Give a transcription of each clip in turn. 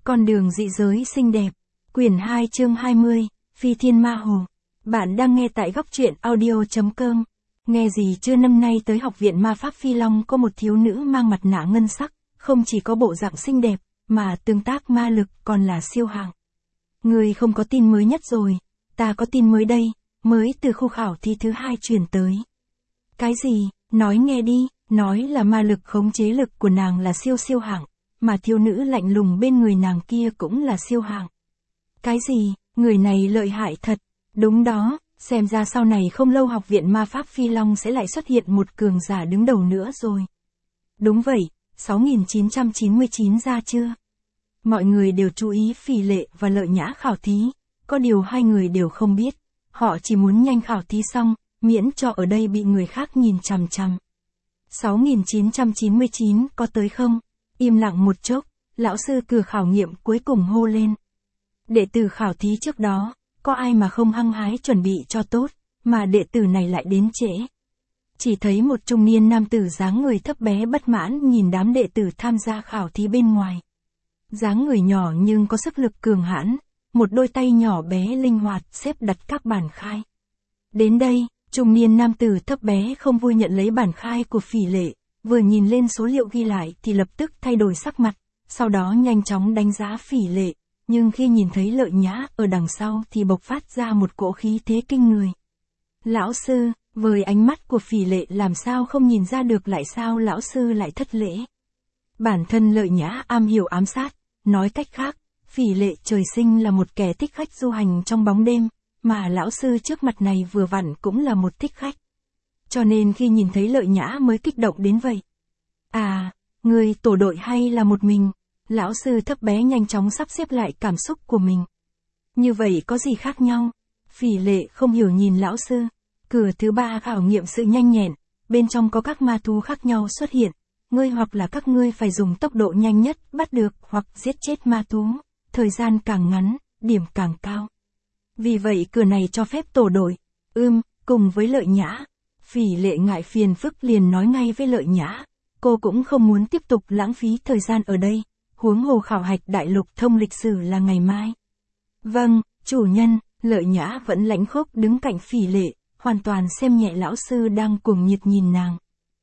Con đường dị giới xinh đẹp. Quyển 2 chương 20, Phi Thiên Ma Hồ. Bạn đang nghe tại góc truyện audio.com. Nghe gì chưa, năm nay tới học viện ma pháp Phi Long có một thiếu nữ mang mặt nạ ngân sắc, không chỉ có bộ dạng xinh đẹp, mà tương tác ma lực còn là siêu hạng. Người không có tin mới nhất rồi, ta có tin mới đây, mới từ khu khảo thí thứ 2 truyền tới. Cái gì, nói nghe đi, nói là ma lực khống chế lực của nàng là siêu hạng, mà thiếu nữ lạnh lùng bên người nàng kia cũng là siêu hạng. Cái gì, người này lợi hại thật, đúng đó, xem ra sau này không lâu học viện ma pháp Phi Long sẽ lại xuất hiện một cường giả đứng đầu nữa rồi. Đúng vậy, 6999 ra chưa? Mọi người đều chú ý Phỉ Lệ và Lợi Nhã khảo thí, có điều hai người đều không biết, họ chỉ muốn nhanh khảo thí xong, miễn cho ở đây bị người khác nhìn chằm chằm. 6999 có tới không? Im lặng một chốc, lão sư cửa khảo nghiệm cuối cùng hô lên. Đệ tử khảo thí trước đó, có ai mà không hăng hái chuẩn bị cho tốt, mà đệ tử này lại đến trễ. Chỉ thấy một trung niên nam tử dáng người thấp bé bất mãn nhìn đám đệ tử tham gia khảo thí bên ngoài. Dáng người nhỏ nhưng có sức lực cường hãn, một đôi tay nhỏ bé linh hoạt xếp đặt các bản khai. Đến đây, trung niên nam tử thấp bé không vui nhận lấy bản khai của Phỉ Lệ, vừa nhìn lên số liệu ghi lại thì lập tức thay đổi sắc mặt, sau đó nhanh chóng đánh giá Phỉ Lệ, nhưng khi nhìn thấy Lợi Nhã ở đằng sau thì bộc phát ra một cỗ khí thế kinh người. Lão sư, với ánh mắt của Phỉ Lệ làm sao không nhìn ra được lại sao lão sư lại thất lễ. Bản thân Lợi Nhã am hiểu ám sát, nói cách khác, Phỉ Lệ trời sinh là một kẻ thích khách du hành trong bóng đêm, mà lão sư trước mặt này vừa vặn cũng là một thích khách. Cho nên khi nhìn thấy Lợi Nhã mới kích động đến vậy. À, người tổ đội hay là một mình? Lão sư thấp bé nhanh chóng sắp xếp lại cảm xúc của mình. Như vậy có gì khác nhau? Phỉ Lệ không hiểu nhìn lão sư. Cửa thứ 3 khảo nghiệm sự nhanh nhẹn, bên trong có các ma thú khác nhau xuất hiện. Ngươi hoặc là các ngươi phải dùng tốc độ nhanh nhất bắt được hoặc giết chết ma thú. Thời gian càng ngắn, điểm càng cao. Vì vậy cửa này cho phép tổ đội. Cùng với Lợi Nhã. Phỉ Lệ ngại phiền phức liền nói ngay với Lợi Nhã. Cô cũng không muốn tiếp tục lãng phí thời gian ở đây. Huống hồ khảo hạch đại lục thông lịch sử là ngày mai. Vâng, chủ nhân. Lợi Nhã vẫn lãnh khốc đứng cạnh Phỉ Lệ, hoàn toàn xem nhẹ lão sư đang cuồng nhiệt nhìn nàng.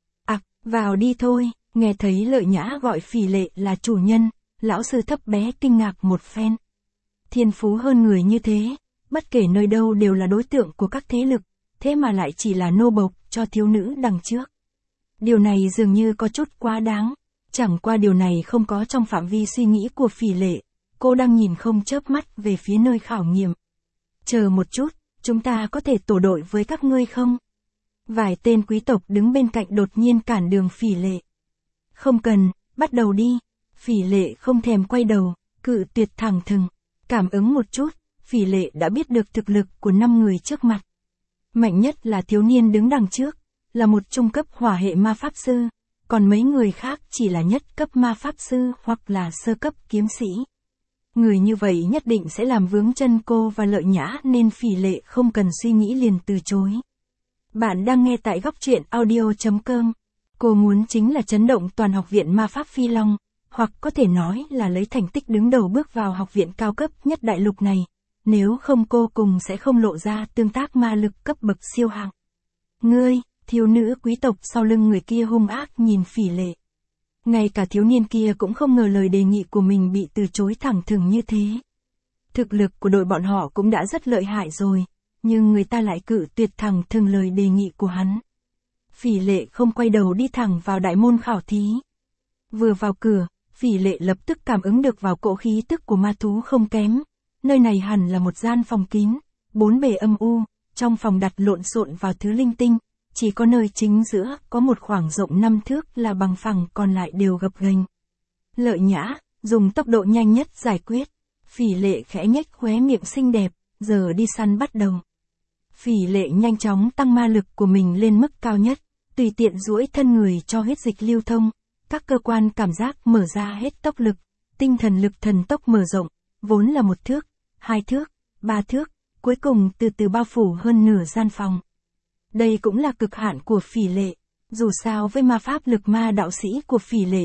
Vào đi thôi. Nghe thấy Lợi Nhã gọi Phỉ Lệ là chủ nhân, lão sư thấp bé kinh ngạc một phen. Thiên phú hơn người như thế, bất kể nơi đâu đều là đối tượng của các thế lực, thế mà lại chỉ là nô bộc cho thiếu nữ đằng trước. Điều này dường như có chút quá đáng, chẳng qua điều này không có trong phạm vi suy nghĩ của Phỉ Lệ, cô đang nhìn không chớp mắt về phía nơi khảo nghiệm. Chờ một chút, chúng ta có thể tổ đội với các ngươi không? Vài tên quý tộc đứng bên cạnh đột nhiên cản đường Phỉ Lệ. Không cần, bắt đầu đi. Phỉ Lệ không thèm quay đầu, cự tuyệt thẳng thừng. Cảm ứng một chút, Phỉ Lệ đã biết được thực lực của 5 người trước mặt. Mạnh nhất là thiếu niên đứng đằng trước, là một trung cấp hỏa hệ ma pháp sư, còn mấy người khác chỉ là nhất cấp ma pháp sư hoặc là sơ cấp kiếm sĩ. Người như vậy nhất định sẽ làm vướng chân cô và Lợi Nhã nên Phỉ Lệ không cần suy nghĩ liền từ chối. Bạn đang nghe tại góc truyện audio.com. Cô muốn chính là chấn động toàn học viện ma pháp Phi Long, hoặc có thể nói là lấy thành tích đứng đầu bước vào học viện cao cấp nhất đại lục này. Nếu không cô cùng sẽ không lộ ra tương tác ma lực cấp bậc siêu hạng. Ngươi, thiếu nữ quý tộc sau lưng người kia hung ác nhìn Phỉ Lệ. Ngay cả thiếu niên kia cũng không ngờ lời đề nghị của mình bị từ chối thẳng thừng như thế. Thực lực của đội bọn họ cũng đã rất lợi hại rồi, nhưng người ta lại cự tuyệt thẳng thừng lời đề nghị của hắn. Phỉ Lệ không quay đầu đi thẳng vào đại môn khảo thí. Vừa vào cửa, Phỉ Lệ lập tức cảm ứng được vào cỗ khí tức của ma thú không kém. Nơi này hẳn là một gian phòng kín, 4 bề âm u, trong phòng đặt lộn xộn vào thứ linh tinh, chỉ có nơi chính giữa có một khoảng rộng 5 thước là bằng phẳng còn lại đều gập ghềnh. Lợi Nhã, dùng tốc độ nhanh nhất giải quyết. Phỉ Lệ khẽ nhếch khóe miệng xinh đẹp, giờ đi săn bắt đầu. Phỉ Lệ nhanh chóng tăng ma lực của mình lên mức cao nhất, tùy tiện duỗi thân người cho huyết dịch lưu thông, các cơ quan cảm giác mở ra hết tốc lực, tinh thần lực thần tốc mở rộng, vốn là 1 thước, 2 thước, 3 thước, cuối cùng từ từ bao phủ hơn nửa gian phòng. Đây cũng là cực hạn của Phỉ Lệ, dù sao với ma pháp lực ma đạo sĩ của Phỉ Lệ,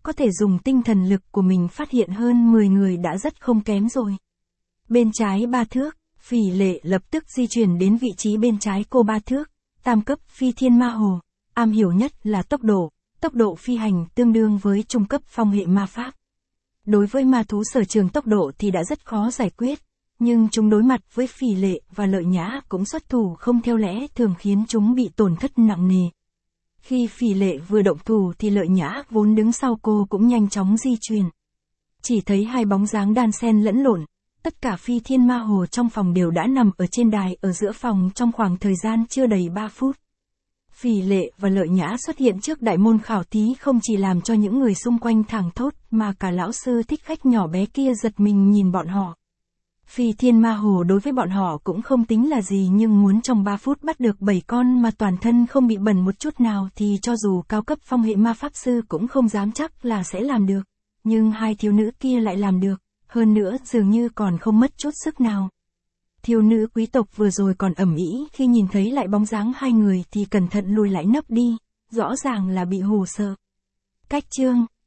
có thể dùng tinh thần lực của mình phát hiện hơn 10 người đã rất không kém rồi. Bên trái 3 thước, Phỉ Lệ lập tức di chuyển đến vị trí bên trái cô 3 thước, tam cấp phi thiên ma hồ, am hiểu nhất là tốc độ phi hành tương đương với trung cấp phong hệ ma pháp. Đối với ma thú sở trường tốc độ thì đã rất khó giải quyết, nhưng chúng đối mặt với Phỉ Lệ và Lợi Nhã cũng xuất thủ không theo lẽ thường khiến chúng bị tổn thất nặng nề. Khi Phỉ Lệ vừa động thủ thì Lợi Nhã vốn đứng sau cô cũng nhanh chóng di chuyển. Chỉ thấy hai bóng dáng đan xen lẫn lộn, tất cả phi thiên ma hồ trong phòng đều đã nằm ở trên đài ở giữa phòng trong khoảng thời gian chưa đầy 3 phút. Phỉ Lệ và Lợi Nhã xuất hiện trước đại môn khảo thí không chỉ làm cho những người xung quanh thảng thốt mà cả lão sư thích khách nhỏ bé kia giật mình nhìn bọn họ. Phi thiên ma hồ đối với bọn họ cũng không tính là gì, nhưng muốn trong 3 phút bắt được 7 con mà toàn thân không bị bẩn một chút nào thì cho dù cao cấp phong hệ ma pháp sư cũng không dám chắc là sẽ làm được. Nhưng hai thiếu nữ kia lại làm được, hơn nữa dường như còn không mất chút sức nào. Thiếu nữ quý tộc vừa rồi còn ầm ĩ khi nhìn thấy lại bóng dáng hai người thì cẩn thận lùi lại nấp đi, rõ ràng là bị hù sợ. Cách chương